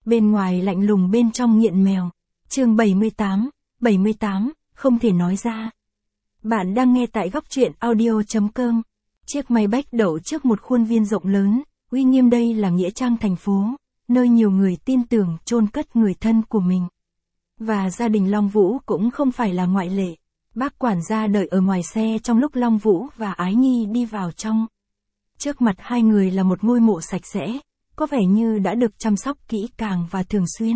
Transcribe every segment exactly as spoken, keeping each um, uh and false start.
bên ngoài lạnh lùng bên trong nghiện mèo. Chương bảy mươi tám, bảy mươi tám, không thể nói ra. Bạn đang nghe tại góc truyện audio chấm com. Chiếc máy bách đậu trước một khuôn viên rộng lớn, uy nghiêm. Đây là nghĩa trang thành phố, nơi nhiều người tin tưởng chôn cất người thân của mình. Và gia đình Long Vũ cũng không phải là ngoại lệ. Bác quản gia đợi ở ngoài xe trong lúc Long Vũ và Ái Nhi đi vào trong. Trước mặt hai người là một ngôi mộ sạch sẽ, có vẻ như đã được chăm sóc kỹ càng và thường xuyên.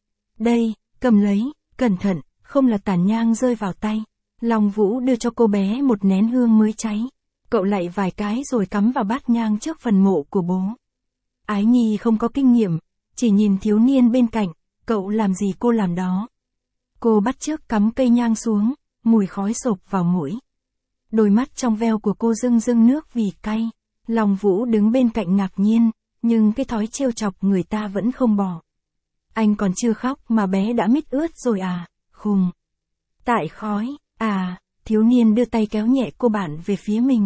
Đây, cầm lấy, cẩn thận, không là tàn nhang rơi vào tay. Long Vũ đưa cho cô bé một nén hương mới cháy. Cậu lạy vài cái rồi cắm vào bát nhang trước phần mộ của bố. Ái Nhi không có kinh nghiệm, chỉ nhìn thiếu niên bên cạnh, cậu làm gì cô làm đó. Cô bắt chước cắm cây nhang xuống, mùi khói xộc vào mũi. Đôi mắt trong veo của cô rưng rưng nước vì cay. Long Vũ đứng bên cạnh ngạc nhiên, nhưng cái thói trêu chọc người ta vẫn không bỏ. Anh còn chưa khóc mà bé đã mít ướt rồi à, khùng. Tại khói, à, thiếu niên đưa tay kéo nhẹ cô bạn về phía mình.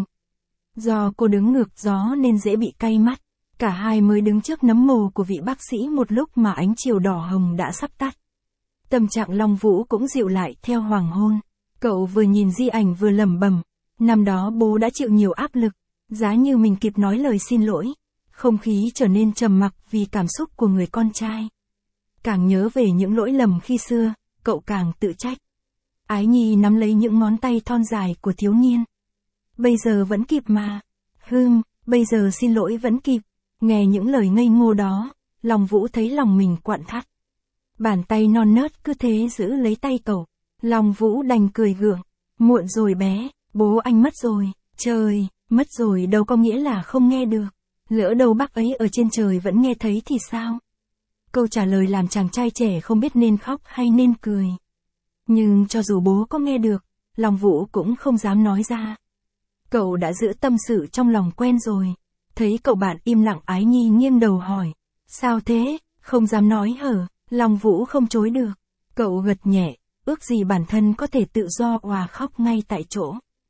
Do cô đứng ngược gió nên dễ bị cay mắt. Cả hai mới đứng trước nấm mồ của vị bác sĩ một lúc mà ánh chiều đỏ hồng đã sắp tắt. Tâm trạng Long Vũ cũng dịu lại theo hoàng hôn. Cậu vừa nhìn di ảnh vừa lẩm bẩm, năm đó bố đã chịu nhiều áp lực, giá như mình kịp nói lời xin lỗi. Không khí trở nên trầm mặc vì cảm xúc của người con trai. Càng nhớ về những lỗi lầm khi xưa, cậu càng tự trách. Ái Nhi nắm lấy những ngón tay thon dài của thiếu niên. Bây giờ vẫn kịp mà. Hừm, bây giờ xin lỗi vẫn kịp. Nghe những lời ngây ngô đó, Long Vũ thấy lòng mình quặn thắt. Bàn tay non nớt cứ thế giữ lấy tay cậu. Long Vũ đành cười gượng. Muộn rồi bé, bố anh mất rồi. Trời, mất rồi đâu có nghĩa là không nghe được. Lỡ đâu bác ấy ở trên trời vẫn nghe thấy thì sao? Câu trả lời làm chàng trai trẻ không biết nên khóc hay nên cười. Nhưng cho dù bố có nghe được, Long Vũ cũng không dám nói ra. Cậu đã giữ tâm sự trong lòng quen rồi. Thấy cậu bạn im lặng, Ái Nhi nghiêng đầu hỏi. Sao thế, không dám nói hở? Long Vũ không chối được. Cậu gật nhẹ, ước gì bản thân có thể tự do òa khóc ngay tại chỗ.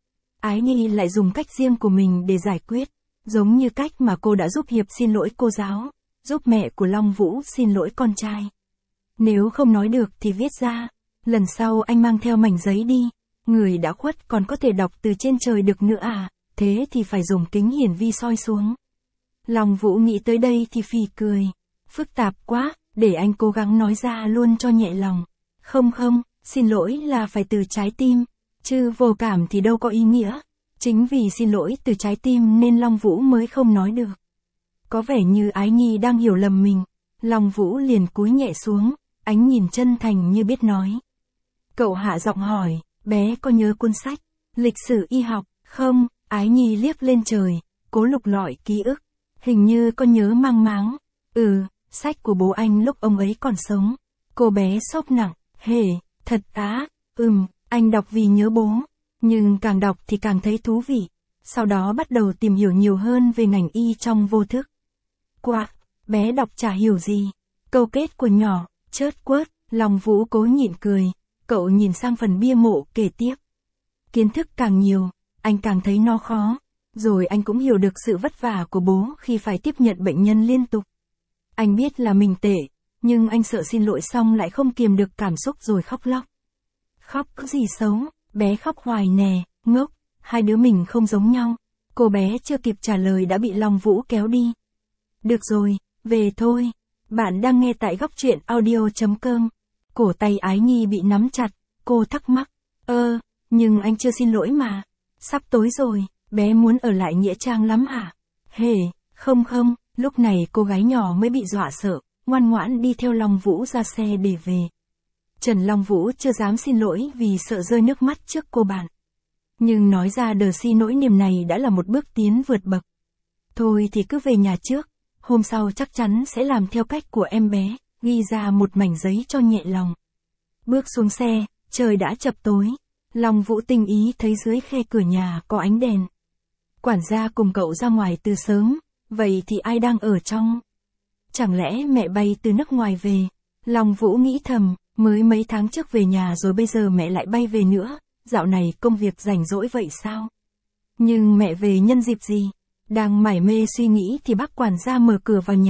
Ái Nhi lại dùng cách riêng của mình để giải quyết. Giống như cách mà cô đã giúp Hiệp xin lỗi cô giáo, giúp mẹ của Long Vũ xin lỗi con trai. Nếu không nói được thì viết ra. Lần sau anh mang theo mảnh giấy đi. Người đã khuất còn có thể đọc từ trên trời được nữa à, thế thì phải dùng kính hiển vi soi xuống. Long Vũ nghĩ tới đây thì phì cười. Phức tạp quá, để anh cố gắng nói ra luôn cho nhẹ lòng. Không không, xin lỗi là phải từ trái tim, chứ vô cảm thì đâu có ý nghĩa. Chính vì xin lỗi từ trái tim nên Long Vũ mới không nói được. Có vẻ như Ái Nhi đang hiểu lầm mình. Long Vũ liền cúi nhẹ xuống, ánh nhìn chân thành như biết nói. Cậu hạ giọng hỏi, bé có nhớ cuốn sách lịch sử y học không? Ái Nhi liếc lên trời, cố lục lọi ký ức. Hình như có nhớ mang máng. Ừ, sách của bố anh lúc ông ấy còn sống. Cô bé sốc nặng, hề, thật á, ừm, anh đọc vì nhớ bố. Nhưng càng đọc thì càng thấy thú vị. Sau đó bắt đầu tìm hiểu nhiều hơn về ngành y trong vô thức. Quạ, bé đọc chả hiểu gì. Câu kết của nhỏ, chớt quớt, Long Vũ cố nhịn cười. Cậu nhìn sang phần bia mộ kể tiếp. Kiến thức càng nhiều, anh càng thấy nó khó. Rồi anh cũng hiểu được sự vất vả của bố khi phải tiếp nhận bệnh nhân liên tục. Anh biết là mình tệ, nhưng anh sợ xin lỗi xong lại không kiềm được cảm xúc rồi khóc lóc. Khóc có gì xấu, bé khóc hoài nè, ngốc, hai đứa mình không giống nhau. Cô bé chưa kịp trả lời đã bị Long Vũ kéo đi. Được rồi, về thôi. Bạn đang nghe tại góc truyện audio chấm com. Cổ tay Ái Nhi bị nắm chặt, cô thắc mắc. Ơ, nhưng anh chưa xin lỗi mà. Sắp tối rồi, bé muốn ở lại nghĩa trang lắm hả? Hề, không không, lúc này cô gái nhỏ mới bị dọa sợ, ngoan ngoãn đi theo Long Vũ ra xe để về. Trần Long Vũ chưa dám xin lỗi vì sợ rơi nước mắt trước cô bạn. Nhưng nói ra đờ xin nỗi niềm này đã là một bước tiến vượt bậc. Thôi thì cứ về nhà trước, hôm sau chắc chắn sẽ làm theo cách của em bé, ghi ra một mảnh giấy cho nhẹ lòng. Bước xuống xe, trời đã chập tối. Long Vũ tinh ý thấy dưới khe cửa nhà có ánh đèn. Quản gia cùng cậu ra ngoài từ sớm, vậy thì ai đang ở trong? Chẳng lẽ mẹ bay từ nước ngoài về? Long Vũ nghĩ thầm, mới mấy tháng trước về nhà rồi bây giờ mẹ lại bay về nữa, dạo này công việc rảnh rỗi vậy sao? Nhưng mẹ về nhân dịp gì? Đang mải mê suy nghĩ thì bác quản gia mở cửa vào nhà,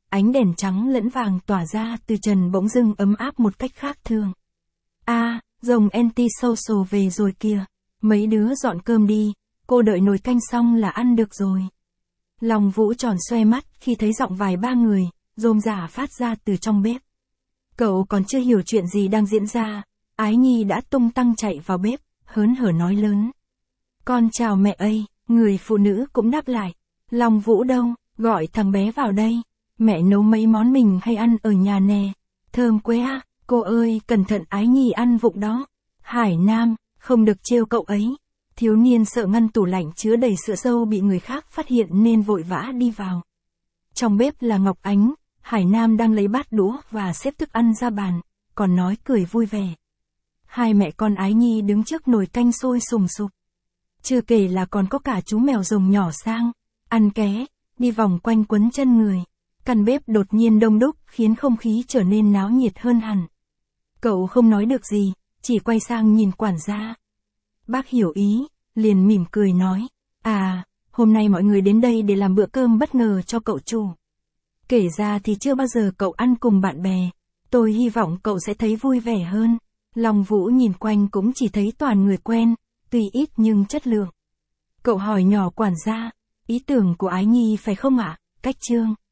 ánh đèn trắng lẫn vàng tỏa ra từ trần bỗng dưng ấm áp một cách khác thường. A, à, rồng anti-social về rồi kìa. Mấy đứa dọn cơm đi, cô đợi nồi canh xong là ăn được rồi. Long Vũ tròn xoe mắt khi thấy giọng vài ba người, rôm rả phát ra từ trong bếp. Cậu còn chưa hiểu chuyện gì đang diễn ra, Ái Nhi đã tung tăng chạy vào bếp, hớn hở nói lớn. Con chào mẹ ơi, người phụ nữ cũng đáp lại. Long Vũ đâu, gọi thằng bé vào đây. Mẹ nấu mấy món mình hay ăn ở nhà nè. Thơm quá à, cô ơi cẩn thận Ái Nhi ăn vụng đó. Hải Nam, không được trêu cậu ấy. Thiếu niên sợ ngăn tủ lạnh chứa đầy sữa dâu bị người khác phát hiện nên vội vã đi vào. Trong bếp là Ngọc Ánh, Hải Nam đang lấy bát đũa và xếp thức ăn ra bàn, còn nói cười vui vẻ. Hai mẹ con Ái Nhi đứng trước nồi canh sôi sùng sục. Chưa kể là còn có cả chú mèo rồng nhỏ sang, ăn ké, đi vòng quanh quấn chân người. Căn bếp đột nhiên đông đúc khiến không khí trở nên náo nhiệt hơn hẳn. Cậu không nói được gì, chỉ quay sang nhìn quản gia. Bác hiểu ý, liền mỉm cười nói. À, hôm nay mọi người đến đây để làm bữa cơm bất ngờ cho cậu chủ. Kể ra thì chưa bao giờ cậu ăn cùng bạn bè. Tôi hy vọng cậu sẽ thấy vui vẻ hơn. Long Vũ nhìn quanh cũng chỉ thấy toàn người quen, tuy ít nhưng chất lượng. Cậu hỏi nhỏ quản gia, ý tưởng của Ái Nhi phải không ạ? Cách Trương.